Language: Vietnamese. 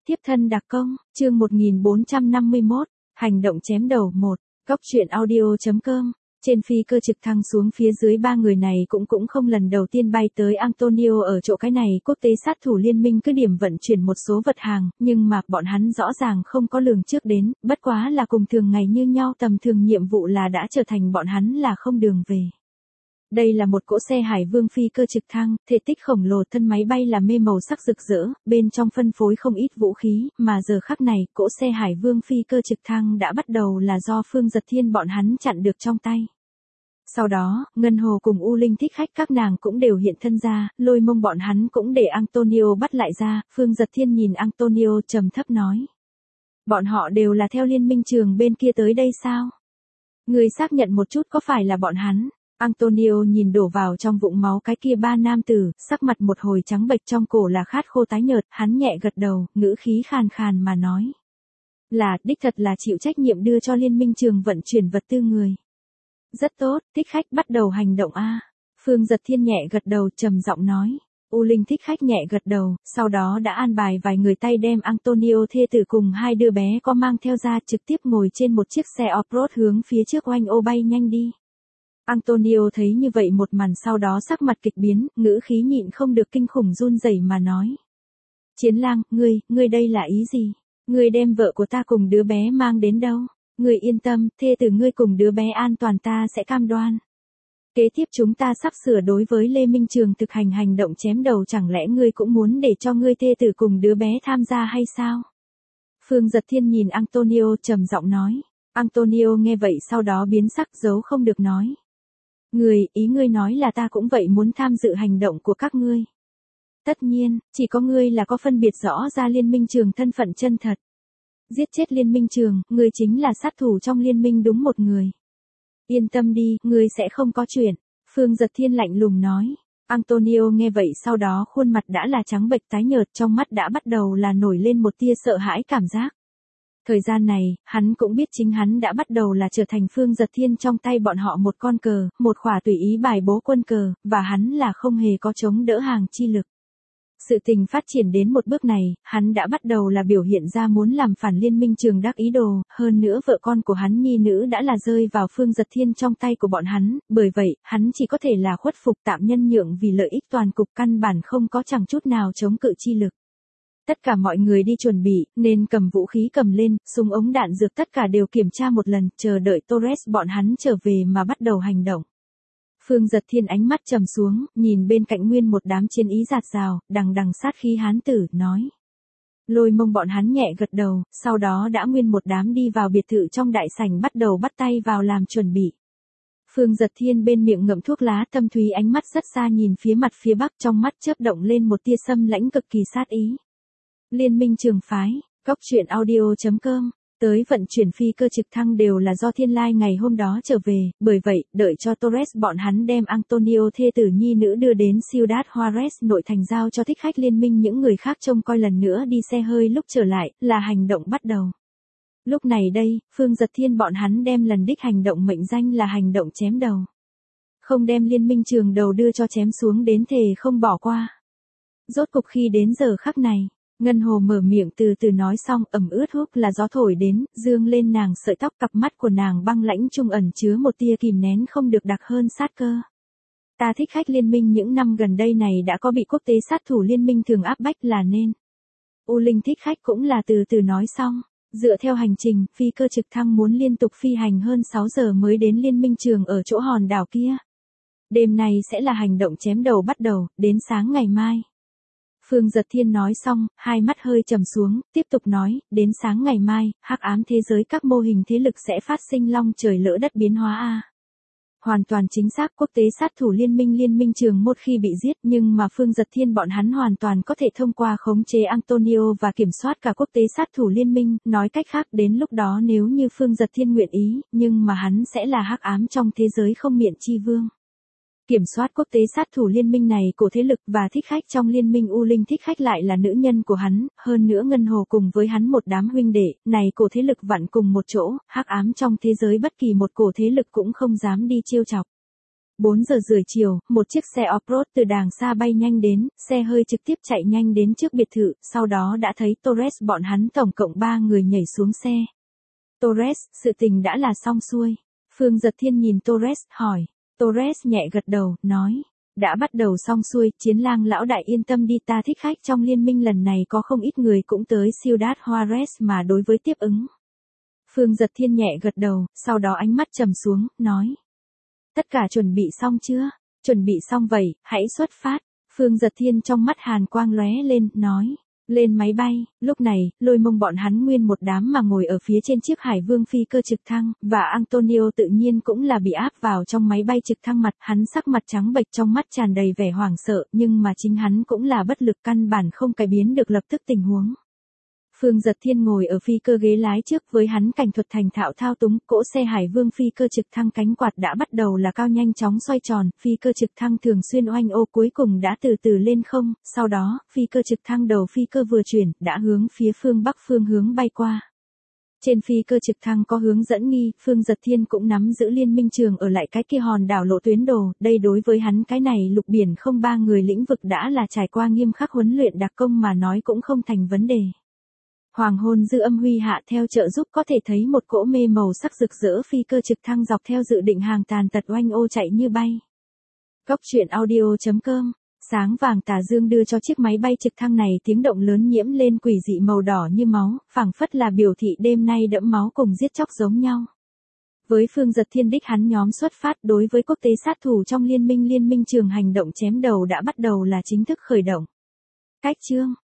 Tiếp thân đặc công, chương 1451, hành động chém đầu 1, góc truyện audio.com. Trên phi cơ trực thăng xuống phía dưới ba người này cũng không lần đầu tiên bay tới Antonio ở chỗ cái này quốc tế sát thủ liên minh cứ điểm vận chuyển một số vật hàng, nhưng mà bọn hắn rõ ràng không có lường trước đến, bất quá là cùng thường ngày như nhau, tầm thường nhiệm vụ là đã trở thành bọn hắn là không đường về. Đây là một cỗ xe Hải Vương phi cơ trực thăng, thể tích khổng lồ, thân máy bay là mê màu sắc rực rỡ, bên trong phân phối không ít vũ khí, mà giờ khắc này, cỗ xe Hải Vương phi cơ trực thăng đã bắt đầu là do Phương Giật Thiên bọn hắn chặn được trong tay. Sau đó, Ngân Hồ cùng U Linh Thích Khách các nàng cũng đều hiện thân ra, Lôi Mông bọn hắn cũng để Antonio bắt lại ra, Phương Giật Thiên nhìn Antonio trầm thấp nói. Bọn họ đều là theo liên minh trường bên kia tới đây sao? Người xác nhận một chút có phải là bọn hắn? Antonio nhìn đổ vào trong vũng máu cái kia ba nam tử, sắc mặt một hồi trắng bệch, trong cổ là khát khô tái nhợt, hắn nhẹ gật đầu, ngữ khí khàn khàn mà nói. Là, đích thật là chịu trách nhiệm đưa cho liên minh trường vận chuyển vật tư người. Rất tốt, Thích Khách bắt đầu hành động a. Phương Giật Thiên nhẹ gật đầu trầm giọng nói. U Linh Thích Khách nhẹ gật đầu, sau đó đã an bài vài người tay đem Antonio thê tử cùng hai đứa bé có mang theo ra, trực tiếp ngồi trên một chiếc xe off-road hướng phía trước oanh ô bay nhanh đi. Antonio thấy như vậy một màn, sau đó sắc mặt kịch biến, ngữ khí nhịn không được kinh khủng run rẩy mà nói. Chiến lang, ngươi đây là ý gì? Ngươi đem vợ của ta cùng đứa bé mang đến đâu? Ngươi yên tâm, thê tử ngươi cùng đứa bé an toàn ta sẽ cam đoan. Kế tiếp chúng ta sắp sửa đối với Lê Minh Trường thực hành hành động chém đầu, chẳng lẽ ngươi cũng muốn để cho ngươi thê tử cùng đứa bé tham gia hay sao? Phương Giật Thiên nhìn Antonio trầm giọng nói. Antonio nghe vậy sau đó biến sắc, giấu không được nói. Ý ngươi nói là ta cũng vậy muốn tham dự hành động của các ngươi. Tất nhiên, chỉ có ngươi là có phân biệt rõ ra liên minh trường thân phận chân thật. Giết chết liên minh trường, ngươi chính là sát thủ trong liên minh đúng một người. Yên tâm đi, ngươi sẽ không có chuyện. Phương Giật Thiên lạnh lùng nói. Antonio nghe vậy sau đó khuôn mặt đã là trắng bệch tái nhợt, trong mắt đã bắt đầu là nổi lên một tia sợ hãi cảm giác. Thời gian này, hắn cũng biết chính hắn đã bắt đầu là trở thành Phương Giật Thiên trong tay bọn họ một con cờ, một khỏa tùy ý bài bố quân cờ, và hắn là không hề có chống đỡ hàng chi lực. Sự tình phát triển đến một bước này, hắn đã bắt đầu là biểu hiện ra muốn làm phản liên minh trường đắc ý đồ, hơn nữa vợ con của hắn nhi nữ đã là rơi vào Phương Giật Thiên trong tay của bọn hắn, bởi vậy, hắn chỉ có thể là khuất phục tạm nhân nhượng vì lợi ích toàn cục, căn bản không có chẳng chút nào chống cự chi lực. Tất cả mọi người đi chuẩn bị, nên cầm vũ khí cầm lên, súng ống đạn dược tất cả đều kiểm tra một lần, chờ đợi Torres bọn hắn trở về mà bắt đầu hành động. Phương Giật Thiên ánh mắt trầm xuống, nhìn bên cạnh nguyên một đám chiến ý rạt rào, đằng đằng sát khí hán tử, nói. Lôi Mông bọn hắn nhẹ gật đầu, sau đó đã nguyên một đám đi vào biệt thự trong đại sảnh bắt đầu bắt tay vào làm chuẩn bị. Phương Giật Thiên bên miệng ngậm thuốc lá, thâm thúy ánh mắt rất xa nhìn phía mặt phía bắc, trong mắt chớp động lên một tia xâm lãnh cực kỳ sát ý. Liên minh trường phái, góc truyện audio.com. Tới vận chuyển phi cơ trực thăng đều là do Thiên Lai ngày hôm đó trở về, bởi vậy, đợi cho Torres bọn hắn đem Antonio thê tử nhi nữ đưa đến Ciudad Juarez nội thành giao cho Thích Khách liên minh, những người khác trông coi lần nữa đi xe hơi lúc trở lại, là hành động bắt đầu. Lúc này đây, Phương Giật Thiên bọn hắn đem lần đích hành động mệnh danh là hành động chém đầu. Không đem liên minh trường đầu đưa cho chém xuống đến thề không bỏ qua. Rốt cục khi đến giờ khắc này. Ngân Hồ mở miệng từ từ nói xong, ẩm ướt húp là gió thổi đến, dương lên nàng sợi tóc, cặp mắt của nàng băng lãnh trung ẩn chứa một tia kìm nén không được đặc hơn sát cơ. Ta Thích Khách liên minh những năm gần đây này đã có bị quốc tế sát thủ liên minh thường áp bách là nên. U Linh Thích Khách cũng là từ từ nói xong, dựa theo hành trình, phi cơ trực thăng muốn liên tục phi hành hơn 6 giờ mới đến liên minh trường ở chỗ hòn đảo kia. Đêm nay sẽ là hành động chém đầu bắt đầu, đến sáng ngày mai. Phương Giật Thiên nói xong, hai mắt hơi trầm xuống, tiếp tục nói, đến sáng ngày mai, hắc ám thế giới các mô hình thế lực sẽ phát sinh long trời lỡ đất biến hóa a. Hoàn toàn chính xác, quốc tế sát thủ liên minh trường một khi bị giết, nhưng mà Phương Giật Thiên bọn hắn hoàn toàn có thể thông qua khống chế Antonio và kiểm soát cả quốc tế sát thủ liên minh, nói cách khác đến lúc đó nếu như Phương Giật Thiên nguyện ý, nhưng mà hắn sẽ là hắc ám trong thế giới không miện chi vương. Kiểm soát quốc tế sát thủ liên minh này của thế lực và Thích Khách trong liên minh U Linh Thích Khách lại là nữ nhân của hắn, hơn nữa Ngân Hồ cùng với hắn một đám huynh đệ, này cổ thế lực vặn cùng một chỗ, hắc ám trong thế giới bất kỳ một cổ thế lực cũng không dám đi trêu chọc. 4 giờ rưỡi chiều, một chiếc xe off-road từ đàng xa bay nhanh đến, xe hơi trực tiếp chạy nhanh đến trước biệt thự, sau đó đã thấy Torres bọn hắn tổng cộng 3 người nhảy xuống xe. Torres, sự tình đã là xong xuôi. Phương Giật Thiên nhìn Torres, hỏi. Torres nhẹ gật đầu, nói. Đã bắt đầu xong xuôi, Chiến Lang lão đại yên tâm đi, ta thích khách trong liên minh lần này có không ít người cũng tới Ciudad Juarez mà đối với tiếp ứng. Phương Giật Thiên nhẹ gật đầu, sau đó ánh mắt trầm xuống, nói. Tất cả chuẩn bị xong chưa? Chuẩn bị xong vậy, hãy xuất phát. Phương Giật Thiên trong mắt hàn quang lóe lên, nói. Lên máy bay, lúc này, Lôi Mông bọn hắn nguyên một đám mà ngồi ở phía trên chiếc Hải Vương phi cơ trực thăng, và Antonio tự nhiên cũng là bị áp vào trong máy bay trực thăng mặt, hắn sắc mặt trắng bệch trong mắt tràn đầy vẻ hoảng sợ, nhưng mà chính hắn cũng là bất lực căn bản không cải biến được lập tức tình huống. Phương Giật Thiên ngồi ở phi cơ ghế lái trước với hắn cảnh thuật thành thạo thao túng, cỗ xe Hải Vương phi cơ trực thăng cánh quạt đã bắt đầu là cao nhanh chóng xoay tròn, phi cơ trực thăng thường xuyên oanh ô cuối cùng đã từ từ lên không, sau đó, phi cơ trực thăng đầu phi cơ vừa chuyển, đã hướng phía phương Bắc phương hướng bay qua. Trên phi cơ trực thăng có hướng dẫn nghi, Phương Giật Thiên cũng nắm giữ liên minh trường ở lại cái kia hòn đảo lộ tuyến đồ, đây đối với hắn cái này lục biển không 3 người lĩnh vực đã là trải qua nghiêm khắc huấn luyện đặc công mà nói cũng không thành vấn đề. Hoàng hôn dư âm huy hạ theo trợ giúp có thể thấy một cỗ mê màu sắc rực rỡ phi cơ trực thăng dọc theo dự định hàng tàn tật oanh ô chạy như bay. Góc truyện audio.com, sáng vàng tà dương đưa cho chiếc máy bay trực thăng này tiếng động lớn nhiễm lên quỷ dị màu đỏ như máu, phảng phất là biểu thị đêm nay đẫm máu cùng giết chóc giống nhau. Với Phương Giật Thiên đích hắn nhóm xuất phát đối với quốc tế sát thủ trong liên minh trường hành động chém đầu đã bắt đầu là chính thức khởi động. Cách chương